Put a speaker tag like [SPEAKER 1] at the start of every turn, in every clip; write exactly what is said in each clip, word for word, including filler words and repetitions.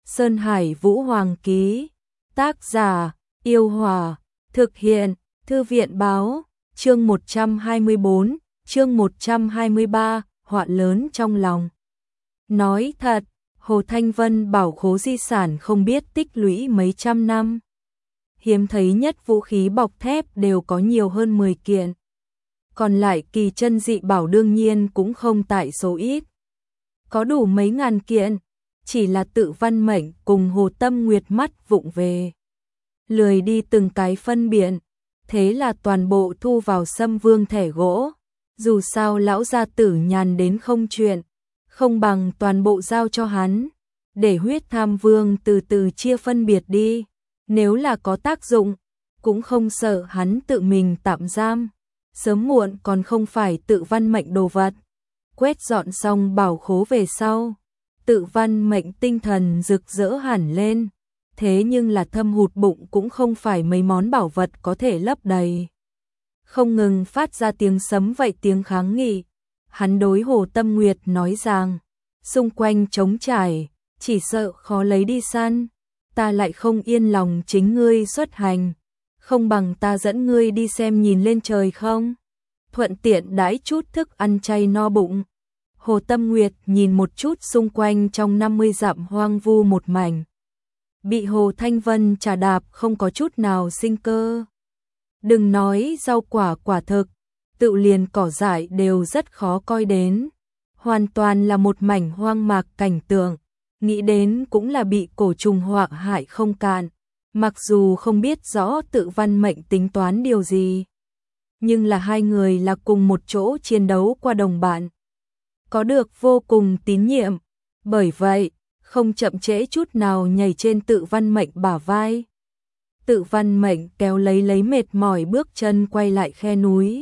[SPEAKER 1] Sơn Hải Vũ Hoàng ký. Tác giả: Yêu Hòa. Thực hiện: Thư viện báo. Chương một trăm hai mươi bốn, chương một trăm hai mươi ba, họa lớn trong lòng. Nói thật, Hồ Thanh Vân bảo khố di sản không biết tích lũy mấy trăm năm. Hiếm thấy nhất vũ khí bọc thép đều có nhiều hơn mười kiện. Còn lại kỳ chân dị bảo đương nhiên cũng không tại số ít. Có đủ mấy ngàn kiện, chỉ là Tự Văn Mệnh cùng Hồ Tâm Nguyệt mắt vụng về. Lười đi từng cái phân biện, thế là toàn bộ thu vào Sâm Vương thẻ gỗ. Dù sao lão gia tử nhàn đến không chuyện, không bằng toàn bộ giao cho hắn, để Huyết Tham Vương từ từ chia phân biệt đi. Nếu là có tác dụng, cũng không sợ hắn tự mình tạm giam. Sớm muộn còn không phải Tự Văn Mệnh đồ vật. Quét dọn xong bảo khố về sau, Tự Văn Mệnh tinh thần rực rỡ hẳn lên. Thế nhưng là thâm hụt bụng cũng không phải mấy món bảo vật có thể lấp đầy. Không ngừng phát ra tiếng sấm vậy tiếng kháng nghị. Hắn đối Hồ Tâm Nguyệt nói rằng, xung quanh trống trải, chỉ sợ khó lấy đi săn. Ta lại không yên lòng chính ngươi xuất hành, không bằng ta dẫn ngươi đi xem nhìn lên trời không? Thuận tiện đãi chút thức ăn chay no bụng. Hồ Tâm Nguyệt nhìn một chút xung quanh trong năm mươi dặm hoang vu một mảnh. Bị Hồ Thanh Vân trà đạp không có chút nào sinh cơ. Đừng nói rau quả quả thực, tự liền cỏ dại đều rất khó coi đến. Hoàn toàn là một mảnh hoang mạc cảnh tượng. Nghĩ đến cũng là bị cổ trùng họa hại không cạn. Mặc dù không biết rõ Tự Văn Mệnh tính toán điều gì, nhưng là hai người là cùng một chỗ chiến đấu qua đồng bạn, có được vô cùng tín nhiệm. Bởi vậy, không chậm trễ chút nào nhảy trên Tự Văn Mệnh bả vai. Tự Văn Mệnh kéo lấy lấy mệt mỏi bước chân quay lại khe núi.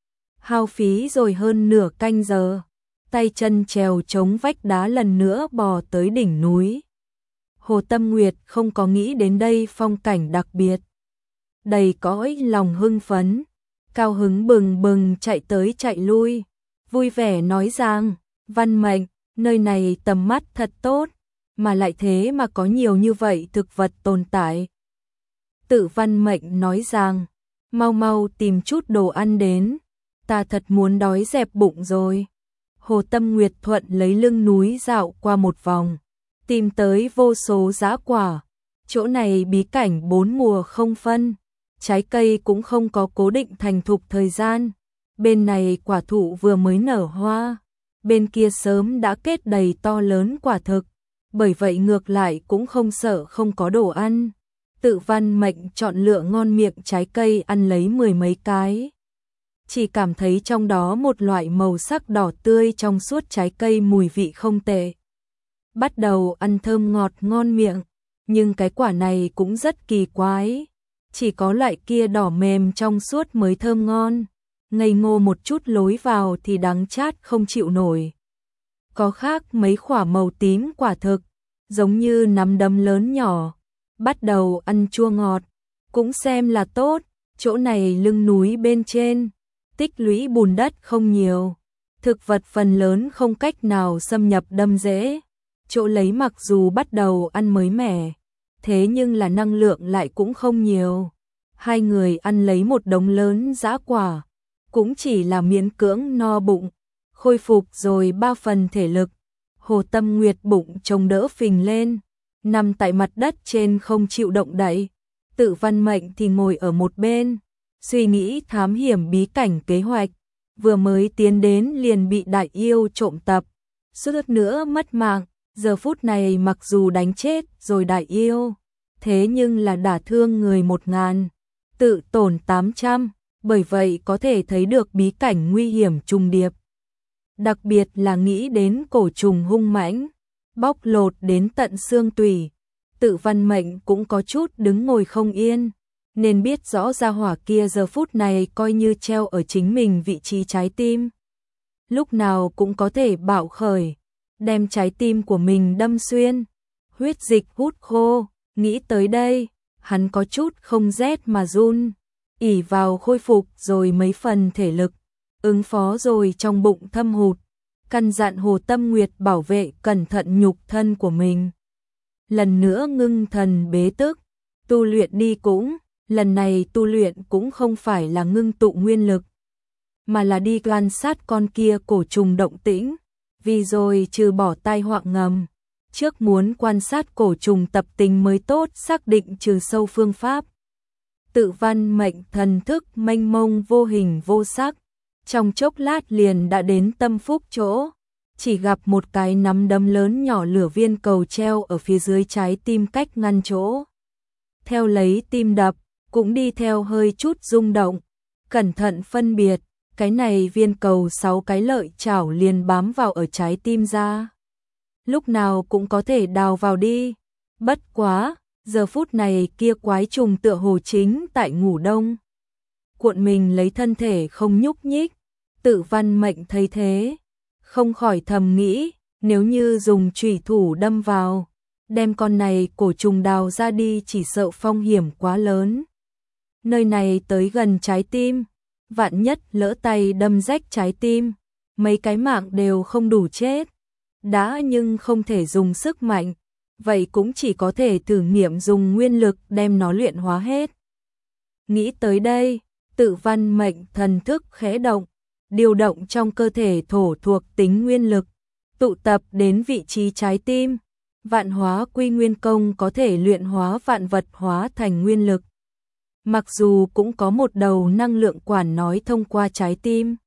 [SPEAKER 1] Hao phí rồi hơn nửa canh giờ, tay chân trèo chống vách đá lần nữa bò tới đỉnh núi. Hồ Tâm Nguyệt không có nghĩ đến đây phong cảnh đặc biệt. Đầy cõi lòng hưng phấn, cao hứng bừng bừng chạy tới chạy lui, vui vẻ nói rằng, Văn Mệnh, nơi này tầm mắt thật tốt, mà lại thế mà có nhiều như vậy thực vật tồn tại. Tự Văn Mệnh nói rằng, mau mau tìm chút đồ ăn đến, ta thật muốn đói dẹp bụng rồi. Hồ Tâm Nguyệt thuận lấy lưng núi dạo qua một vòng, tìm tới vô số dã quả. Chỗ này bí cảnh bốn mùa không phân, trái cây cũng không có cố định thành thục thời gian. Bên này quả thụ vừa mới nở hoa, bên kia sớm đã kết đầy to lớn quả thực. Bởi vậy ngược lại cũng không sợ không có đồ ăn. Tự Văn Mệnh chọn lựa ngon miệng trái cây ăn lấy mười mấy cái. Chỉ cảm thấy trong đó một loại màu sắc đỏ tươi trong suốt trái cây mùi vị không tệ. Bắt đầu ăn thơm ngọt ngon miệng, nhưng cái quả này cũng rất kỳ quái. Chỉ có loại kia đỏ mềm trong suốt mới thơm ngon, ngây ngô một chút lối vào thì đắng chát không chịu nổi. Có khác mấy quả màu tím quả thực, giống như nắm đấm lớn nhỏ, bắt đầu ăn chua ngọt, cũng xem là tốt. Chỗ này lưng núi bên trên, tích lũy bùn đất không nhiều, thực vật phần lớn không cách nào xâm nhập đâm rễ. Chỗ lấy mặc dù bắt đầu ăn mới mẻ, thế nhưng là năng lượng lại cũng không nhiều. Hai người ăn lấy một đống lớn dã quả, cũng chỉ là miễn cưỡng no bụng, khôi phục rồi ba phần thể lực. Hồ Tâm Nguyệt bụng trông đỡ phình lên, nằm tại mặt đất trên không chịu động đậy. Tự Văn Mệnh thì ngồi ở một bên, suy nghĩ thám hiểm bí cảnh kế hoạch. Vừa mới tiến đến liền bị đại yêu trộm tập, suýt nữa mất mạng. Giờ phút này mặc dù đánh chết rồi đại yêu, thế nhưng là đả thương người một ngàn, tự tổn tám trăm. Bởi vậy có thể thấy được bí cảnh nguy hiểm trùng điệp. Đặc biệt là nghĩ đến cổ trùng hung mãnh, bóc lột đến tận xương tủy. Tự Văn Mệnh cũng có chút đứng ngồi không yên, nên biết rõ gia hỏa kia giờ phút này coi như treo ở chính mình vị trí trái tim. Lúc nào cũng có thể bạo khởi, đem trái tim của mình đâm xuyên, huyết dịch hút khô. Nghĩ tới đây, hắn có chút không rét mà run, ỷ vào khôi phục rồi mấy phần thể lực, ứng phó rồi trong bụng thâm hụt, căn dặn Hồ Tâm Nguyệt bảo vệ cẩn thận nhục thân của mình. lần nữa ngưng thần bế tức, tu luyện đi cũng, lần này tu luyện cũng không phải là ngưng tụ nguyên lực, mà là đi quan sát con kia cổ trùng động tĩnh, vì rồi trừ bỏ tai họa ngầm, trước muốn quan sát cổ trùng tập tính mới tốt, xác định trừ sâu phương pháp. Tự văn mệnh thần thức mênh mông vô hình vô sắc, trong chốc lát liền đã đến tâm phúc chỗ, chỉ gặp một cái nắm đấm lớn nhỏ lửa viên cầu treo ở phía dưới trái tim cách ngăn chỗ. Theo lấy tim đập, cũng đi theo hơi chút rung động, cẩn thận phân biệt, cái này viên cầu sáu cái lợi chảo liền bám vào ở trái tim ra. Lúc nào cũng có thể đào vào đi, bất quá, giờ phút này kia quái trùng tựa hồ chính tại ngủ đông. Cuộn mình lấy thân thể không nhúc nhích, Tự văn mệnh thấy thế, không khỏi thầm nghĩ, nếu như dùng chủy thủ đâm vào, đem con này cổ trùng đào ra đi chỉ sợ phong hiểm quá lớn. Nơi này tới gần trái tim, vạn nhất lỡ tay đâm rách trái tim, mấy cái mạng đều không đủ chết. Đã nhưng không thể dùng sức mạnh, vậy cũng chỉ có thể thử nghiệm dùng nguyên lực đem nó luyện hóa hết. Nghĩ tới đây, Tự văn mệnh thần thức khẽ động, điều động trong cơ thể thổ thuộc tính nguyên lực, tụ tập đến vị trí trái tim. Vạn hóa quy nguyên công có thể luyện hóa vạn vật hóa thành nguyên lực. Mặc dù cũng có một đầu năng lượng quản nói thông qua trái tim,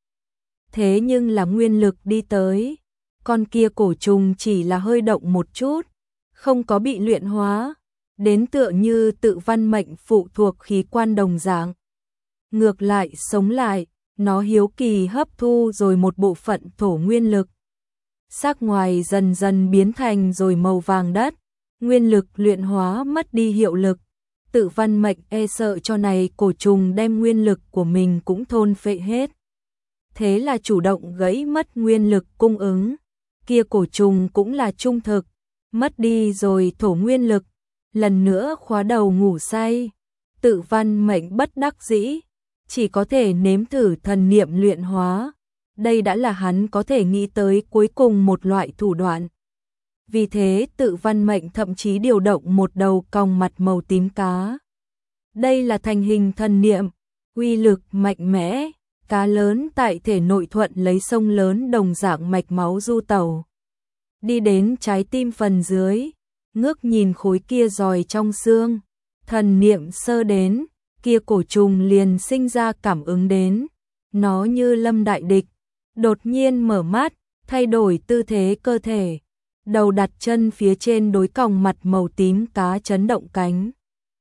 [SPEAKER 1] thế nhưng là nguyên lực đi tới, con kia cổ trùng chỉ là hơi động một chút, không có bị luyện hóa, đến tựa như tự văn mệnh phụ thuộc khí quan đồng dạng. Ngược lại sống lại, nó hiếu kỳ hấp thu rồi một bộ phận thổ nguyên lực. Sắc ngoài dần dần biến thành rồi màu vàng đất, nguyên lực luyện hóa mất đi hiệu lực. Tự văn mệnh e sợ cho này cổ trùng đem nguyên lực của mình cũng thôn phệ hết. Thế là chủ động gãy mất nguyên lực cung ứng. Kia cổ trùng cũng là trung thực, mất đi rồi thổ nguyên lực, lần nữa khóa đầu ngủ say. Tự văn mệnh bất đắc dĩ, chỉ có thể nếm thử thần niệm luyện hóa. Đây đã là hắn có thể nghĩ tới cuối cùng một loại thủ đoạn. Vì thế Tự văn mệnh thậm chí điều động một đầu còng mặt màu tím cá. Đây là thành hình thần niệm, uy lực mạnh mẽ, cá lớn tại thể nội thuận lấy sông lớn đồng dạng mạch máu du tẩu. Đi đến trái tim phần dưới, ngước nhìn khối kia giòi trong xương, thần niệm sơ đến, kia cổ trùng liền sinh ra cảm ứng đến. Nó như lâm đại địch, đột nhiên mở mắt, thay đổi tư thế cơ thể, đầu đặt chân phía trên đối còng mặt màu tím cá chấn động cánh,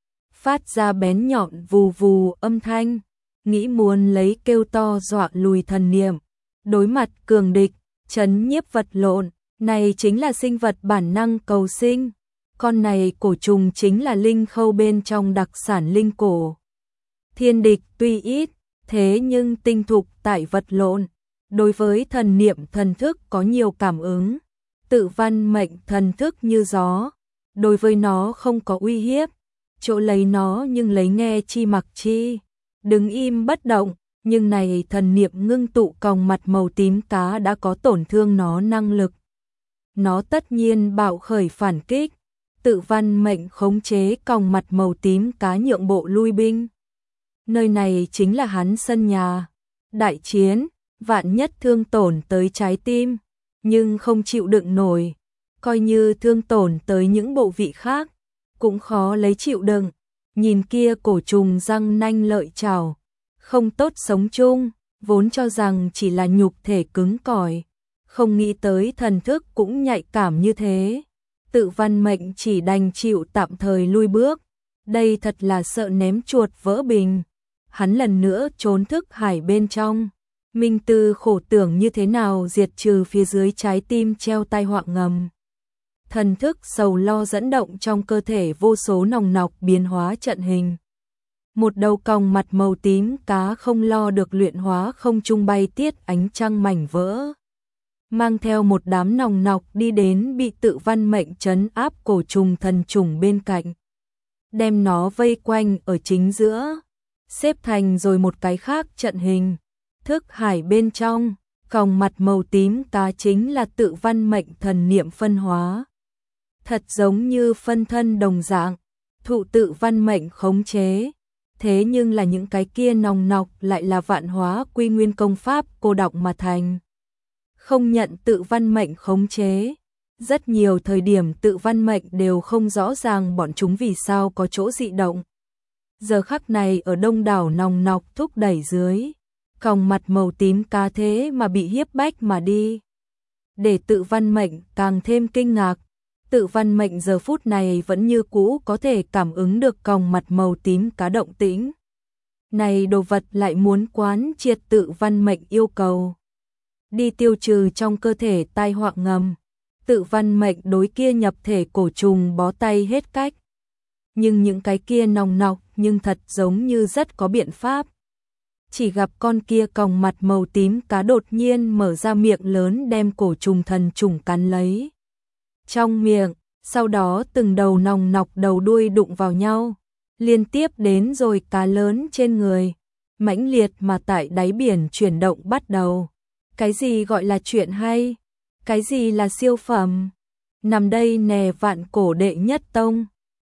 [SPEAKER 1] phát ra bén nhọn vù vù âm thanh, nghĩ muốn lấy kêu to dọa lùi thần niệm. Đối mặt cường địch, chấn nhiếp vật lộn, này chính là sinh vật bản năng cầu sinh. Con này cổ trùng chính là linh khâu bên trong đặc sản linh cổ. Thiên địch tuy ít, thế nhưng tinh thục tại vật lộn, đối với thần niệm thần thức có nhiều cảm ứng. Tự văn mệnh thần thức như gió, đối với nó không có uy hiếp, chỗ lấy nó nhưng lấy nghe chi mặc chi, đứng im bất động, nhưng này thần niệm ngưng tụ còng mặt màu tím cá đã có tổn thương nó năng lực. Nó tất nhiên bạo khởi phản kích, Tự văn mệnh khống chế còng mặt màu tím cá nhượng bộ lui binh. Nơi này chính là hắn sân nhà, đại chiến, vạn nhất thương tổn tới trái tim, nhưng không chịu đựng nổi, coi như thương tổn tới những bộ vị khác, cũng khó lấy chịu đựng. Nhìn kia cổ trùng răng nanh lợi chảo, không tốt sống chung, vốn cho rằng chỉ là nhục thể cứng cỏi, không nghĩ tới thần thức cũng nhạy cảm như thế. Tự văn mệnh chỉ đành chịu tạm thời lui bước, đây thật là sợ ném chuột vỡ bình. Hắn lần nữa trốn thức hải bên trong, minh tư khổ tưởng như thế nào diệt trừ phía dưới trái tim treo tai họa ngầm. Thần thức sầu lo dẫn động trong cơ thể vô số nòng nọc biến hóa trận hình. Một đầu còng mặt màu tím cá không lo được luyện hóa không trung bay tiết ánh trăng mảnh vỡ. Mang theo một đám nòng nọc đi đến bị Tự văn mệnh trấn áp cổ trùng thần trùng bên cạnh. Đem nó vây quanh ở chính giữa, xếp thành rồi một cái khác trận hình. Thức hải bên trong, còng mặt màu tím cá chính là Tự văn mệnh thần niệm phân hóa. thật giống như phân thân đồng dạng, thụ tự văn mệnh khống chế. Thế nhưng là những cái kia nòng nọc lại là vạn hóa quy nguyên công pháp cô đọng mà thành. Không nhận tự văn mệnh khống chế. Rất nhiều thời điểm tự văn mệnh đều không rõ ràng bọn chúng vì sao có chỗ dị động. Giờ khắc này ở đông đảo nòng nọc thúc đẩy dưới, còng mặt màu tím cá thế mà bị hiếp bách mà đi. Để tự văn mệnh càng thêm kinh ngạc, tự văn mệnh giờ phút này vẫn như cũ có thể cảm ứng được còng mặt màu tím cá động tĩnh. Này đồ vật lại muốn quán triệt tự văn mệnh yêu cầu. Đi tiêu trừ trong cơ thể tai họa ngầm. Tự văn mệnh đối kia nhập thể cổ trùng bó tay hết cách. Nhưng những cái kia nòng nọc nhưng thật giống như rất có biện pháp. Chỉ gặp con kia còng mặt màu tím cá đột nhiên mở ra miệng lớn đem cổ trùng thần trùng cắn lấy. Trong miệng, sau đó từng đầu nòng nọc đầu đuôi đụng vào nhau, liên tiếp đến rồi cá lớn trên người, mãnh liệt mà tại đáy biển chuyển động bắt đầu. Cái gì gọi là chuyện hay? Cái gì là siêu phẩm? Nằm đây nè vạn cổ đệ nhất tông.